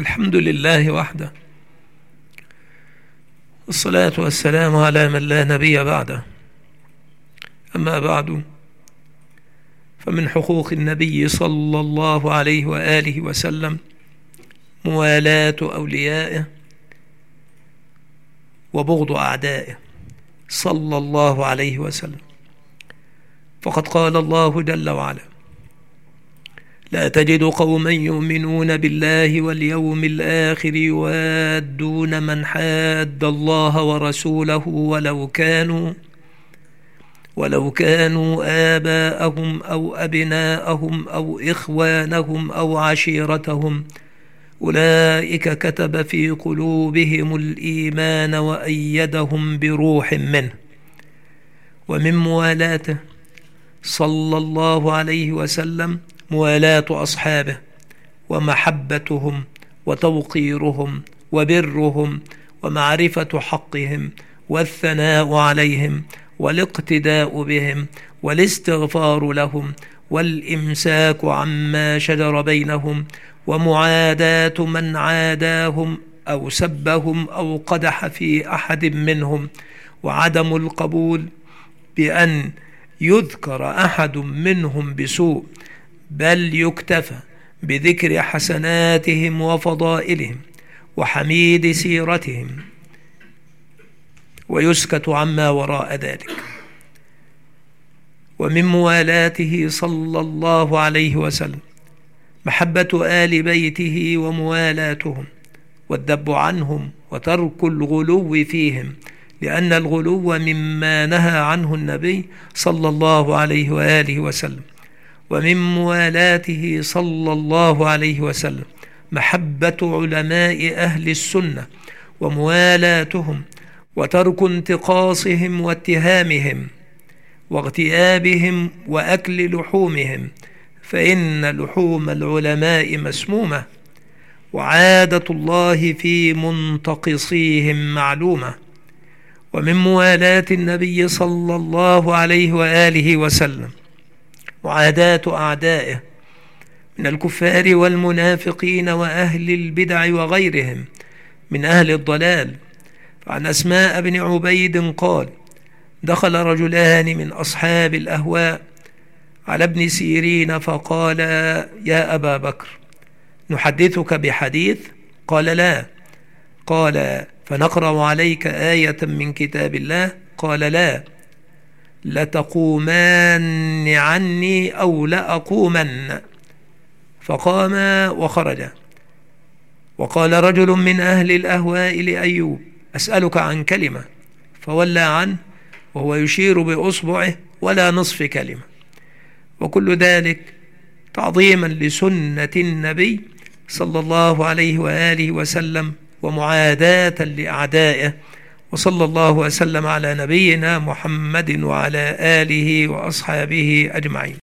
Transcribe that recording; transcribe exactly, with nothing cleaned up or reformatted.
الحمد لله وحده، والصلاة والسلام على من لا نبي بعده. أما بعد، فمن حقوق النبي صلى الله عليه وآله وسلم موالاة أوليائه وبغض أعدائه صلى الله عليه وسلم. فقد قال الله جل وعلا: لا تجد قوما يؤمنون بالله واليوم الآخر يوادون من حاد الله ورسوله ولو كانوا ولو كانوا آباءهم أو أبناءهم أو إخوانهم أو عشيرتهم أولئك كتب في قلوبهم الإيمان وأيدهم بروح منه. ومن موالاته صلى الله عليه وسلم موالاة أصحابه ومحبتهم وتوقيرهم وبرهم ومعرفة حقهم والثناء عليهم والاقتداء بهم والاستغفار لهم والإمساك عما شجر بينهم ومعاداة من عاداهم أو سبهم أو قدح في أحد منهم، وعدم القبول بأن يذكر أحد منهم بسوء، بل يكتفى بذكر حسناتهم وفضائلهم وحميد سيرتهم ويسكت عما وراء ذلك. ومن موالاته صلى الله عليه وسلم محبة آل بيته وموالاتهم والذب عنهم وترك الغلو فيهم، لأن الغلو مما نهى عنه النبي صلى الله عليه وآله وسلم. ومن موالاته صلى الله عليه وسلم محبة علماء أهل السنة وموالاتهم وترك انتقاصهم واتهامهم واغتيابهم وأكل لحومهم، فإن لحوم العلماء مسمومة، وعادة الله في منتقصيهم معلومة. ومن موالاة النبي صلى الله عليه وآله وسلم معاداة أعدائه من الكفار والمنافقين وأهل البدع وغيرهم من أهل الضلال. فعن أسماء بن عبيد قال: دخل رجلان من أصحاب الأهواء على ابن سيرين فقال: يا أبا بكر، نحدثك بحديث؟ قال: لا. قال: فنقرأ عليك آية من كتاب الله؟ قال: لا. لتقومن عني أو لأقومن. فقام وخرج. وقال رجل من أهل الأهواء لأيوب: أسألك عن كلمة، فولى عنه وهو يشير بأصبعه ولا نصف كلمة. وكل ذلك تعظيما لسنة النبي صلى الله عليه وآله وسلم ومعاداة لأعدائه. وصلى الله وسلم على نبينا محمد وعلى آله وأصحابه أجمعين.